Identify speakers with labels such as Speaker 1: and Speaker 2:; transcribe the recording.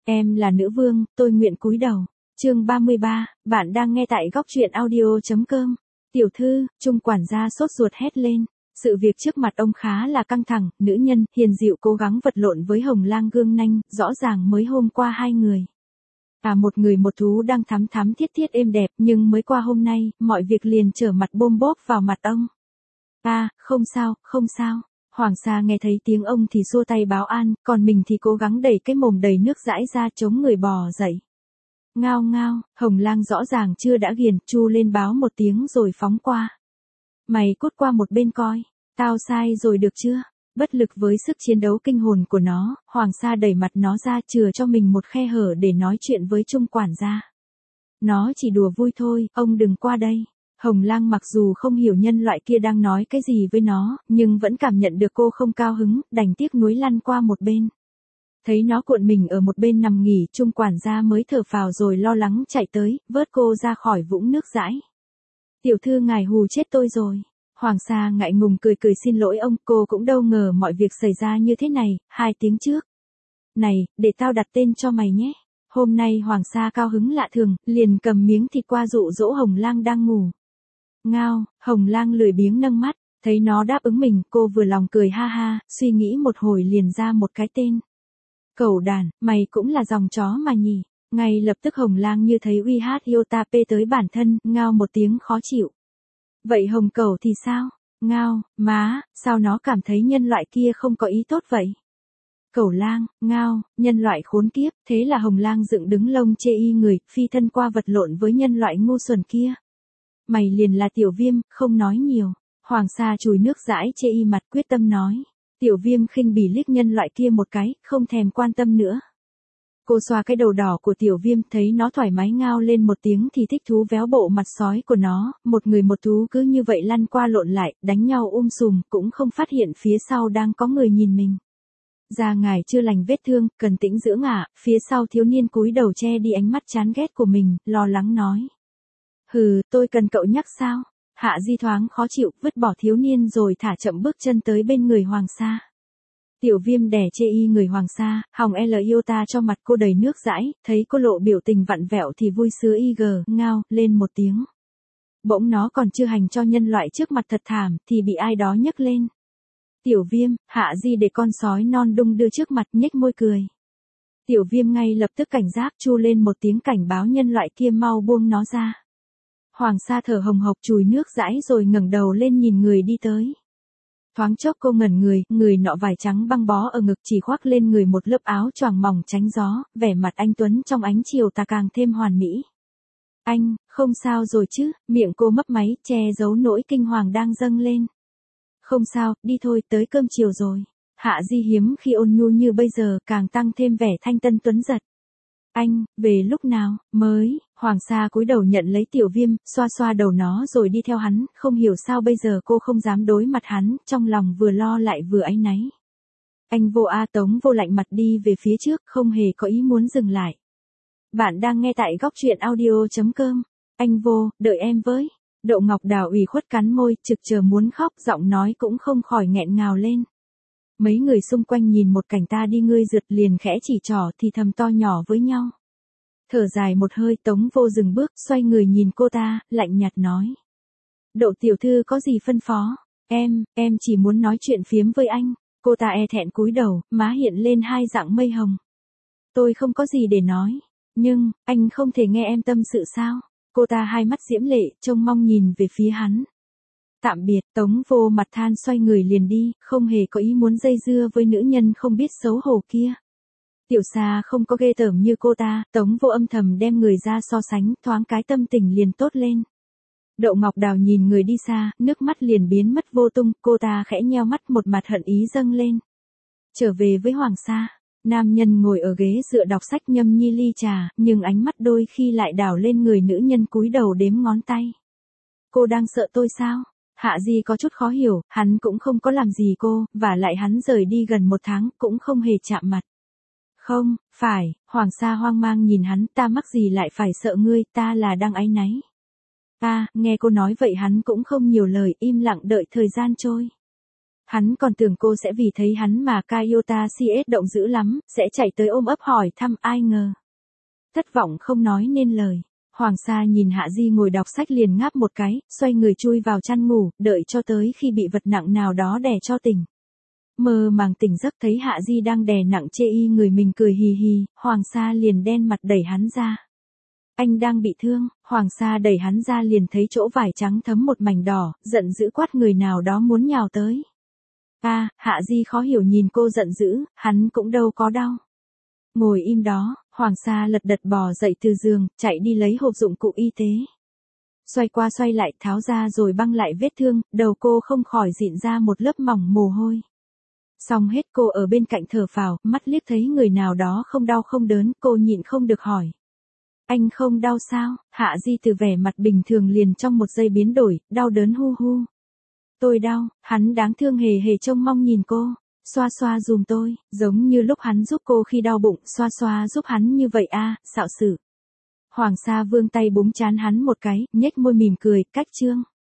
Speaker 1: Em là nữ vương, tôi nguyện cúi đầu. Chương 33, bạn đang nghe tại góc truyện audio.com. Tiểu thư, Trung quản gia sốt ruột hét lên. Sự việc trước mặt ông khá là căng thẳng, nữ nhân, hiền dịu cố gắng vật lộn với Hồng Lang gương nanh, rõ ràng mới hôm qua hai người. Một người một thú đang thắm thắm thiết thiết êm đẹp, nhưng mới qua hôm nay, mọi việc liền trở mặt bôm bốp vào mặt ông. Không sao, không sao. Hoàng Sa nghe thấy tiếng ông thì xua tay báo an, còn mình thì cố gắng đẩy cái mồm đầy nước dãi ra chống người bò dậy. Ngao ngao, Hồng Lang rõ ràng chưa đã ghiền, chu lên báo một tiếng rồi phóng qua. Mày cút qua một bên coi, tao sai rồi được chưa? Bất lực với sức chiến đấu kinh hồn của nó, Hoàng Sa đẩy mặt nó ra chừa cho mình một khe hở để nói chuyện với Trung quản gia. Nó chỉ đùa vui thôi, ông đừng qua đây. Hồng Lang mặc dù không hiểu nhân loại kia đang nói cái gì với nó, nhưng vẫn cảm nhận được cô không cao hứng, đành tiếc nuối lăn qua một bên. Thấy nó cuộn mình ở một bên nằm nghỉ, Trung quản gia mới thở phào rồi lo lắng chạy tới, vớt cô ra khỏi vũng nước dãi. Tiểu thư ngài hù chết tôi rồi. Hoàng Sa ngại ngùng cười cười xin lỗi ông, cô cũng đâu ngờ mọi việc xảy ra như thế này, 2 tiếng trước. Này, để tao đặt tên cho mày nhé. Hôm nay Hoàng Sa cao hứng lạ thường, liền cầm miếng thịt qua dụ dỗ Hồng Lang đang ngủ. Ngao, Hồng Lang lười biếng nâng mắt, thấy nó đáp ứng mình, cô vừa lòng cười ha ha, suy nghĩ một hồi liền ra một cái tên. Cẩu đàn, mày cũng là dòng chó mà nhỉ. Ngay lập tức Hồng Lang như thấy uy hát Iota P tới bản thân, ngao một tiếng khó chịu. Vậy Hồng Cẩu thì sao? Ngao, má, sao nó cảm thấy nhân loại kia không có ý tốt vậy? Cẩu Lang, ngao, nhân loại khốn kiếp, thế là Hồng Lang dựng đứng lông chê y người, phi thân qua vật lộn với nhân loại ngu xuẩn kia. Mày liền là Tiểu Viêm, không nói nhiều. Hoàng Sa chùi nước dãi chê y mặt quyết tâm nói. Tiểu Viêm khinh bỉ liếc nhân loại kia một cái, không thèm quan tâm nữa. Cô xoa cái đầu đỏ của Tiểu Viêm, thấy nó thoải mái ngao lên một tiếng thì thích thú véo bộ mặt sói của nó, một người một thú cứ như vậy lăn qua lộn lại, đánh nhau sùm, cũng không phát hiện phía sau đang có người nhìn mình. Da ngài chưa lành vết thương, cần tĩnh dưỡng phía sau thiếu niên cúi đầu che đi ánh mắt chán ghét của mình, lo lắng nói. Hừ, tôi cần cậu nhắc sao? Hạ Di thoáng khó chịu, vứt bỏ thiếu niên rồi thả chậm bước chân tới bên người Hoàng Sa. Tiểu Viêm đè chê y người Hoàng Sa, hòng Iota cho mặt cô đầy nước dãi, thấy cô lộ biểu tình vặn vẹo thì vui sướng ngao, lên một tiếng. Bỗng nó còn chưa hành cho nhân loại trước mặt thật thảm, thì bị ai đó nhấc lên. Tiểu Viêm, Hạ Di để con sói non đung đưa trước mặt nhếch môi cười. Tiểu Viêm ngay lập tức cảnh giác chu lên một tiếng cảnh báo nhân loại kia mau buông nó ra. Hoàng Sa thở hồng hộc chùi nước dãi rồi ngẩng đầu lên nhìn người đi tới. Thoáng chốc cô ngẩn người nọ vải trắng băng bó ở ngực chỉ khoác lên người một lớp áo choàng mỏng tránh gió, vẻ mặt anh tuấn trong ánh chiều tà càng thêm hoàn mỹ. Anh, không sao rồi chứ, miệng cô mấp máy, che giấu nỗi kinh hoàng đang dâng lên. Không sao, đi thôi, tới cơm chiều rồi. Hạ Di hiếm khi ôn nhu như bây giờ, càng tăng thêm vẻ thanh tân tuấn giật. Anh, về lúc nào, mới, Hoàng Sa cúi đầu nhận lấy Tiểu Viêm, xoa xoa đầu nó rồi đi theo hắn, không hiểu sao bây giờ cô không dám đối mặt hắn, trong lòng vừa lo lại vừa áy náy. Anh Vô Tống Vô lạnh mặt đi về phía trước, không hề có ý muốn dừng lại. Bạn đang nghe tại góc truyện audio.com. Anh Vô, đợi em với. Đậu Ngọc Đào ủy khuất cắn môi, trực chờ muốn khóc, giọng nói cũng không khỏi nghẹn ngào lên. Mấy người xung quanh nhìn một cảnh ta đi ngươi rượt liền khẽ chỉ trỏ thì thầm to nhỏ với nhau. Thở dài một hơi Tống Vô dừng bước, xoay người nhìn cô ta, lạnh nhạt nói. Đậu tiểu thư có gì phân phó? Em chỉ muốn nói chuyện phiếm với anh. Cô ta e thẹn cúi đầu, má hiện lên 2 dặng mây hồng. Tôi không có gì để nói. Nhưng, anh không thể nghe em tâm sự sao? Cô ta hai mắt diễm lệ, trông mong nhìn về phía hắn. Tạm biệt, Tống Vô mặt than xoay người liền đi, không hề có ý muốn dây dưa với nữ nhân không biết xấu hổ kia. Tiểu Sa không có ghê tởm như cô ta, Tống Vô âm thầm đem người ra so sánh, thoáng cái tâm tình liền tốt lên. Đậu Ngọc Đào nhìn người đi xa, nước mắt liền biến mất vô tung, cô ta khẽ nheo mắt một mặt hận ý dâng lên. Trở về với Hoàng Sa, nam nhân ngồi ở ghế dựa đọc sách nhâm nhi ly trà, nhưng ánh mắt đôi khi lại đảo lên người nữ nhân cúi đầu đếm ngón tay. Cô đang sợ tôi sao? Hạ Di có chút khó hiểu, hắn cũng không có làm gì cô, và lại hắn rời đi gần 1 tháng, cũng không hề chạm mặt. Không, phải, Hoàng Sa hoang mang nhìn hắn, ta mắc gì lại phải sợ ngươi, ta là đang áy náy. Nghe cô nói vậy hắn cũng không nhiều lời, im lặng đợi thời gian trôi. Hắn còn tưởng cô sẽ vì thấy hắn mà Kayota CS động dữ lắm, sẽ chạy tới ôm ấp hỏi thăm, ai ngờ. Thất vọng không nói nên lời. Hoàng Sa nhìn Hạ Di ngồi đọc sách liền ngáp một cái, xoay người chui vào chăn ngủ, đợi cho tới khi bị vật nặng nào đó đè cho tỉnh. Mơ màng tỉnh giấc thấy Hạ Di đang đè nặng chê y người mình cười hì hì, Hoàng Sa liền đen mặt đẩy hắn ra. Anh đang bị thương, Hoàng Sa đẩy hắn ra liền thấy chỗ vải trắng thấm một mảnh đỏ, giận dữ quát người nào đó muốn nhào tới. Hạ Di khó hiểu nhìn cô giận dữ, hắn cũng đâu có đau. Ngồi im đó, Hoàng Sa lật đật bò dậy từ giường, chạy đi lấy hộp dụng cụ y tế. Xoay qua xoay lại tháo ra rồi băng lại vết thương, đầu cô không khỏi dịn ra một lớp mỏng mồ hôi. Xong hết cô ở bên cạnh thở phào, mắt liếc thấy người nào đó không đau không đớn, cô nhịn không được hỏi. Anh không đau sao? Hạ Di từ vẻ mặt bình thường liền trong một giây biến đổi, đau đớn hu hu. Tôi đau, hắn đáng thương hề hề trông mong nhìn cô. Xoa xoa dùm tôi, giống như lúc hắn giúp cô khi đau bụng, xoa xoa giúp hắn như vậy xạo sự. Hoàng Sa vươn tay búng trán hắn một cái, nhếch môi mỉm cười, cách trương.